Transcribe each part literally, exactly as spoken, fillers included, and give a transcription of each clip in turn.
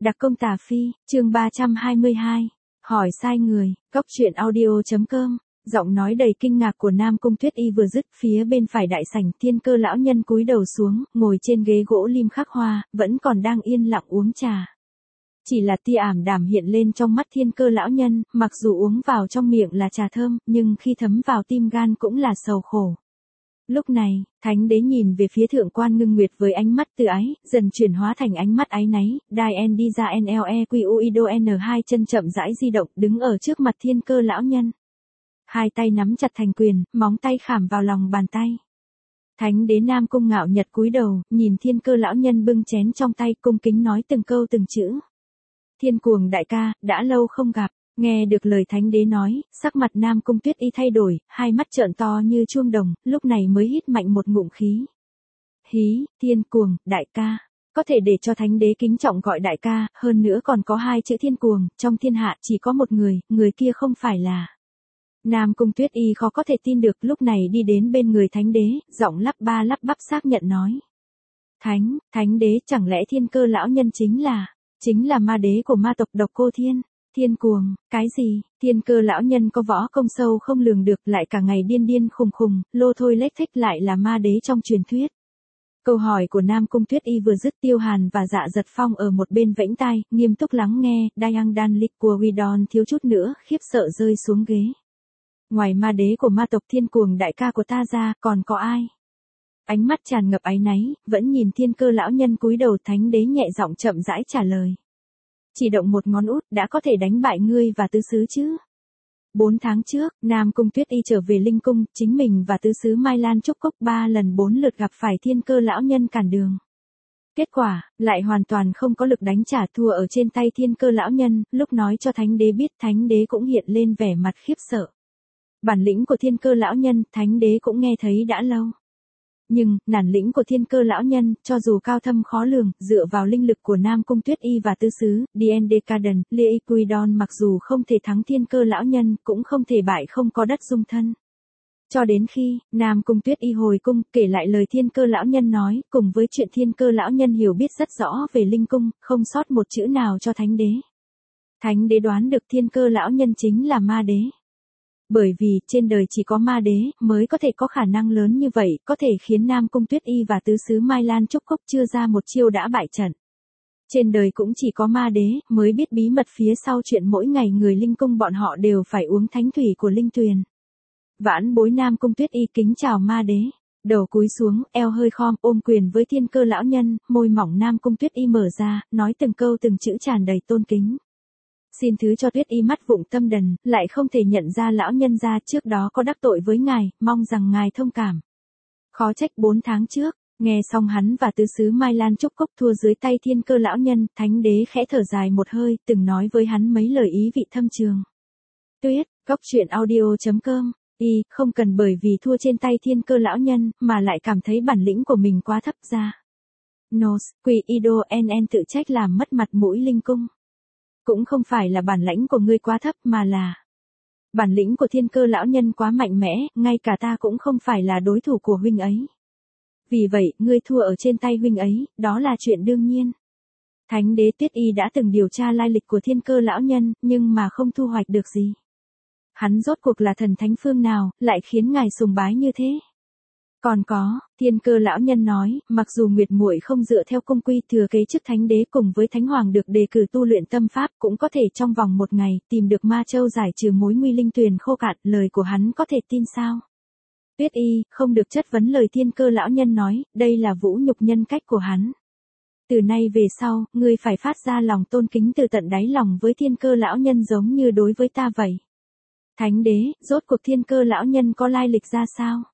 Đặc công tà phi, chương ba trăm hai mươi hai. Hỏi sai người, Cốc truyện audio chấm com. Giọng nói đầy kinh ngạc của Nam Cung Tuyết Y vừa dứt, phía bên phải đại sảnh, Thiên Cơ lão nhân cúi đầu xuống, ngồi trên ghế gỗ lim khắc hoa, vẫn còn đang yên lặng uống trà. Chỉ là tia ảm đạm hiện lên trong mắt Thiên Cơ lão nhân, mặc dù uống vào trong miệng là trà thơm, nhưng khi thấm vào tim gan cũng là sầu khổ. Lúc này, Thánh đế nhìn về phía Thượng quan Ngưng Nguyệt với ánh mắt từ ái, dần chuyển hóa thành ánh mắt áy náy, đai en đi ra nle qido n hai chân chậm rãi di động, đứng ở trước mặt Thiên Cơ lão nhân. Hai tay nắm chặt thành quyền, móng tay khảm vào lòng bàn tay. Thánh đế Nam Cung ngạo nhật cúi đầu, nhìn Thiên Cơ lão nhân bưng chén trong tay, cung kính nói từng câu từng chữ. Thiên Cuồng đại ca, đã lâu không gặp. Nghe được lời Thánh đế nói, sắc mặt Nam Cung Tuyết Y thay đổi, hai mắt trợn to như chuông đồng, lúc này mới hít mạnh một ngụm khí. Hí, Thiên Cuồng, đại ca. Có thể để cho Thánh đế kính trọng gọi đại ca, hơn nữa còn có hai chữ Thiên Cuồng, trong thiên hạ chỉ có một người, người kia không phải là. Nam Cung Tuyết Y khó có thể tin được, lúc này đi đến bên người Thánh đế, giọng lắp ba lắp bắp xác nhận nói. Thánh, Thánh đế, chẳng lẽ Thiên Cơ lão nhân chính là, chính là ma đế của ma tộc Độc Cô Thiên? Thiên Cuồng, cái gì? Thiên Cơ lão nhân có võ công sâu không lường được, lại cả ngày điên điên khùng khùng, lô thôi lếch thếch, lại là ma đế trong truyền thuyết. Câu hỏi của Nam Cung Tuyết Y vừa dứt, Tiêu Hàn và Dạ Giật Phong ở một bên vẫy tai, nghiêm túc lắng nghe, Dayang Dan Lik của Widon thiếu chút nữa, khiếp sợ rơi xuống ghế. Ngoài ma đế của ma tộc Thiên Cuồng đại ca của ta ra, còn có ai? Ánh mắt tràn ngập áy náy, vẫn nhìn Thiên Cơ lão nhân cúi đầu. Thánh đế nhẹ giọng chậm rãi trả lời. Chỉ động một ngón út đã có thể đánh bại ngươi và tứ xứ chứ? Bốn tháng trước, Nam Cung Tuyết Y trở về Linh Cung, chính mình và tứ xứ Mai Lan Trúc Cốc ba lần bốn lượt gặp phải Thiên Cơ lão nhân cản đường. Kết quả, lại hoàn toàn không có lực đánh trả, thua ở trên tay Thiên Cơ lão nhân. Lúc nói cho Thánh đế biết, Thánh đế cũng hiện lên vẻ mặt khiếp sợ. Bản lĩnh của Thiên Cơ lão nhân, Thánh đế cũng nghe thấy đã lâu. Nhưng, bản lĩnh của Thiên Cơ lão nhân, cho dù cao thâm khó lường, dựa vào linh lực của Nam Cung Tuyết Y và tứ xứ, Dien Decaden, Liquidon mặc dù không thể thắng Thiên Cơ lão nhân, cũng không thể bại không có đất dung thân. Cho đến khi, Nam Cung Tuyết Y hồi cung, kể lại lời Thiên Cơ lão nhân nói, cùng với chuyện Thiên Cơ lão nhân hiểu biết rất rõ về Linh Cung, không sót một chữ nào cho Thánh đế. Thánh đế đoán được Thiên Cơ lão nhân chính là ma đế. Bởi vì, trên đời chỉ có ma đế, mới có thể có khả năng lớn như vậy, có thể khiến Nam Cung Tuyết Y và tứ xứ Mai Lan Trúc Cốc chưa ra một chiêu đã bại trận. Trên đời cũng chỉ có ma đế, mới biết bí mật phía sau chuyện mỗi ngày người Linh Cung bọn họ đều phải uống thánh thủy của Linh Tuyền. Vãn bối Nam Cung Tuyết Y kính chào ma đế. Đầu cúi xuống, eo hơi khom, ôm quyền với Thiên Cơ lão nhân, môi mỏng Nam Cung Tuyết Y mở ra, nói từng câu từng chữ tràn đầy tôn kính. Xin thứ cho Tuyết Y mắt vụng tâm đần, lại không thể nhận ra lão nhân gia trước đó có đắc tội với ngài, mong rằng ngài thông cảm. Khó trách bốn tháng trước, nghe xong hắn và tứ xứ Mai Lan Trúc Cốc thua dưới tay Thiên Cơ lão nhân, Thánh đế khẽ thở dài một hơi, từng nói với hắn mấy lời ý vị thâm trường. Tuyết, Cốc truyện audio chấm com, y, không cần bởi vì thua trên tay Thiên Cơ lão nhân, mà lại cảm thấy bản lĩnh của mình quá thấp ra. Nos, Quỷ Ido en tự trách làm mất mặt mũi Linh Cung. Cũng không phải là bản lãnh của ngươi quá thấp mà là bản lĩnh của Thiên Cơ lão nhân quá mạnh mẽ, ngay cả ta cũng không phải là đối thủ của huynh ấy. Vì vậy, ngươi thua ở trên tay huynh ấy, đó là chuyện đương nhiên. Thánh đế Tuyết Y đã từng điều tra lai lịch của Thiên Cơ lão nhân, nhưng mà không thu hoạch được gì. Hắn rốt cuộc là thần thánh phương nào, lại khiến ngài sùng bái như thế? Còn có, Thiên Cơ lão nhân nói, mặc dù Nguyệt muội không dựa theo cung quy thừa kế chức thánh đế cùng với thánh hoàng được đề cử tu luyện tâm pháp, cũng có thể trong vòng một ngày tìm được ma châu giải trừ mối nguy Linh Tuyền khô cạn, lời của hắn có thể tin sao? Tuyết Y, không được chất vấn lời Thiên Cơ lão nhân nói, đây là vũ nhục nhân cách của hắn. Từ nay về sau, ngươi phải phát ra lòng tôn kính từ tận đáy lòng với Thiên Cơ lão nhân giống như đối với ta vậy. Thánh đế, rốt cuộc Thiên Cơ lão nhân có lai lịch ra sao?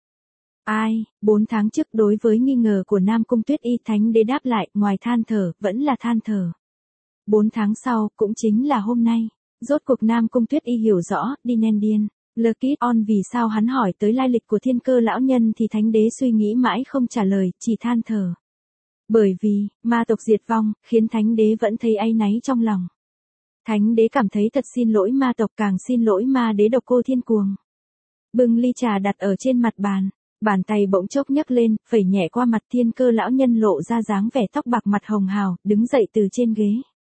Ai, bốn tháng trước đối với nghi ngờ của Nam Cung Tuyết Y, Thánh đế đáp lại, ngoài than thở, vẫn là than thở. Bốn tháng sau, cũng chính là hôm nay, rốt cuộc Nam Cung Tuyết Y hiểu rõ, Dinendian, Lucky On vì sao hắn hỏi tới lai lịch của Thiên Cơ lão nhân thì Thánh đế suy nghĩ mãi không trả lời, chỉ than thở. Bởi vì, ma tộc diệt vong, khiến Thánh đế vẫn thấy áy náy trong lòng. Thánh đế cảm thấy thật xin lỗi ma tộc, càng xin lỗi ma đế Độc Cô Thiên Cuồng. Bưng ly trà đặt ở trên mặt bàn. Bàn tay bỗng chốc nhấc lên, phẩy nhẹ qua mặt Thiên Cơ lão nhân lộ ra dáng vẻ tóc bạc mặt hồng hào, đứng dậy từ trên ghế.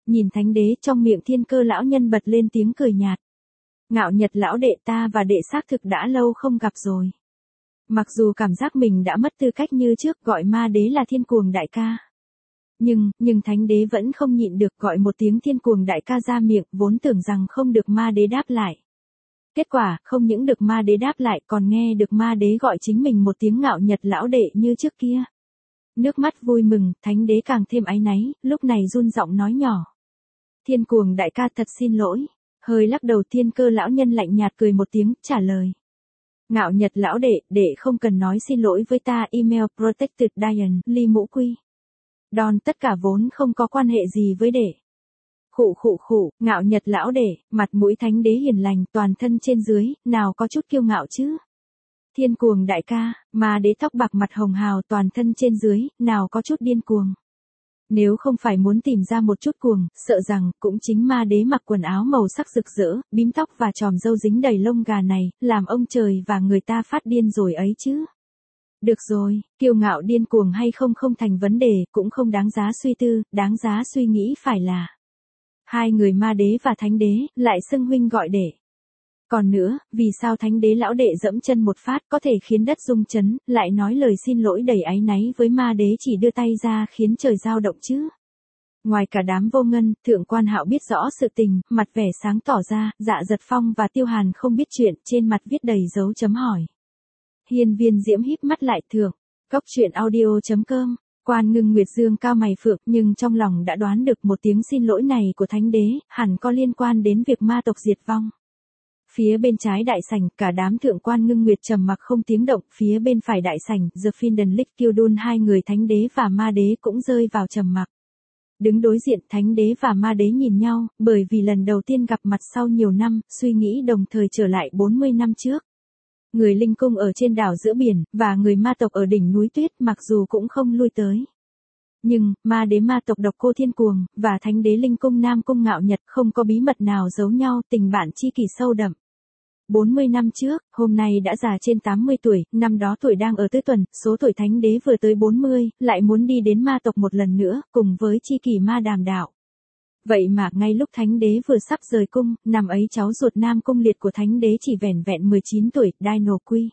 Nhìn thánh đế trong miệng thiên cơ lão nhân bật lên tiếng cười nhạt. Ngạo Nhật lão đệ, ta và đệ xác thực đã lâu không gặp rồi. Mặc dù cảm giác mình đã mất tư cách như trước gọi ma đế là thiên cuồng đại ca. Nhưng, nhưng thánh đế vẫn không nhịn được gọi một tiếng thiên cuồng đại ca ra miệng, vốn tưởng rằng không được ma đế đáp lại. Kết quả, không những được ma đế đáp lại còn nghe được ma đế gọi chính mình một tiếng Ngạo Nhật lão đệ như trước kia. Nước mắt vui mừng, thánh đế càng thêm áy náy, lúc này run giọng nói nhỏ. Thiên cuồng đại ca thật xin lỗi. Hơi lắc đầu, thiên cơ lão nhân lạnh nhạt cười một tiếng, trả lời. Ngạo Nhật lão đệ, đệ không cần nói xin lỗi với ta. Email Protected Diane, Ly Mũ Quy. Đòn tất cả vốn không có quan hệ gì với đệ. Khụ khụ khụ, Ngạo Nhật lão đệ, mặt mũi thánh đế hiền lành, toàn thân trên dưới, nào có chút kiêu ngạo chứ. Thiên cuồng đại ca, ma đế tóc bạc mặt hồng hào, toàn thân trên dưới, nào có chút điên cuồng. Nếu không phải muốn tìm ra một chút cuồng, sợ rằng cũng chính ma đế mặc quần áo màu sắc rực rỡ, bím tóc và chòm râu dính đầy lông gà này, làm ông trời và người ta phát điên rồi ấy chứ. Được rồi, kiêu ngạo điên cuồng hay không không thành vấn đề, cũng không đáng giá suy tư, đáng giá suy nghĩ phải là. Hai người ma đế và thánh đế, lại xưng huynh gọi đệ. Còn nữa, vì sao thánh đế lão đệ dẫm chân một phát có thể khiến đất rung chấn, lại nói lời xin lỗi đầy áy náy với ma đế chỉ đưa tay ra khiến trời dao động chứ? Ngoài cả đám vô ngân, Thượng Quan Hạo biết rõ sự tình, mặt vẻ sáng tỏ ra, Dạ Giật Phong và Tiêu Hàn không biết chuyện, trên mặt viết đầy dấu chấm hỏi. Hiên Viên Diễm híp mắt lại thượng, cốc truyện audio chấm com. Quan Ngưng Nguyệt dương cao mày phượng, nhưng trong lòng đã đoán được một tiếng xin lỗi này của thánh đế, hẳn có liên quan đến việc ma tộc diệt vong. Phía bên trái đại sảnh, cả đám Thượng Quan Ngưng Nguyệt trầm mặc không tiếng động, phía bên phải đại sảnh, The Finden Lick Kyudun, hai người thánh đế và ma đế cũng rơi vào trầm mặc. Đứng đối diện, thánh đế và ma đế nhìn nhau, bởi vì lần đầu tiên gặp mặt sau nhiều năm, suy nghĩ đồng thời trở lại bốn mươi năm trước. Người linh cung ở trên đảo giữa biển, và người ma tộc ở đỉnh núi tuyết mặc dù cũng không lui tới. Nhưng, ma đế ma tộc độc cô thiên cuồng, và thánh đế linh cung Nam Cung Ngạo Nhật không có bí mật nào giấu nhau, tình bạn chi kỷ sâu đậm. bốn mươi năm trước, hôm nay đã già trên tám mươi tuổi, năm đó tuổi đang ở tứ tuần, số tuổi thánh đế vừa tới bốn mươi, lại muốn đi đến ma tộc một lần nữa, cùng với chi kỷ ma đàm đạo. Vậy mà ngay lúc thánh đế vừa sắp rời cung, năm ấy cháu ruột Nam Cung Liệt của thánh đế chỉ vẻn vẹn mười chín tuổi, Dino Quy.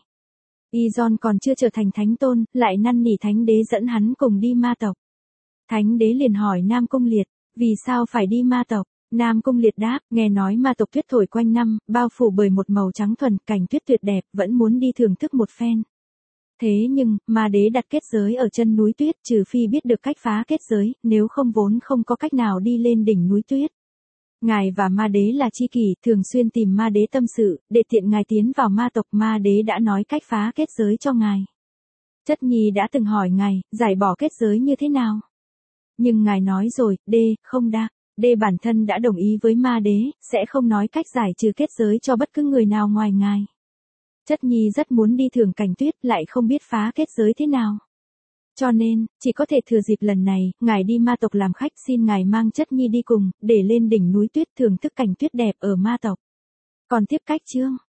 Izon còn chưa trở thành thánh tôn, lại năn nỉ thánh đế dẫn hắn cùng đi ma tộc. Thánh đế liền hỏi Nam Cung Liệt, vì sao phải đi ma tộc? Nam Cung Liệt đáp, nghe nói ma tộc tuyết thổi quanh năm, bao phủ bởi một màu trắng thuần, cảnh tuyết tuyệt đẹp, vẫn muốn đi thưởng thức một phen. Thế nhưng, ma đế đặt kết giới ở chân núi tuyết, trừ phi biết được cách phá kết giới, nếu không vốn không có cách nào đi lên đỉnh núi tuyết. Ngài và ma đế là chi kỷ, thường xuyên tìm ma đế tâm sự, để tiện ngài tiến vào ma tộc, ma đế đã nói cách phá kết giới cho ngài. Chất nhi đã từng hỏi ngài, giải bỏ kết giới như thế nào? Nhưng ngài nói rồi, D, không đa. D bản thân đã đồng ý với ma đế, sẽ không nói cách giải trừ kết giới cho bất cứ người nào ngoài ngài. Chất nhi rất muốn đi thưởng cảnh tuyết, lại không biết phá kết giới thế nào. Cho nên, chỉ có thể thừa dịp lần này, ngài đi ma tộc làm khách, xin ngài mang chất nhi đi cùng, để lên đỉnh núi tuyết thưởng thức cảnh tuyết đẹp ở ma tộc. Còn tiếp cách chương.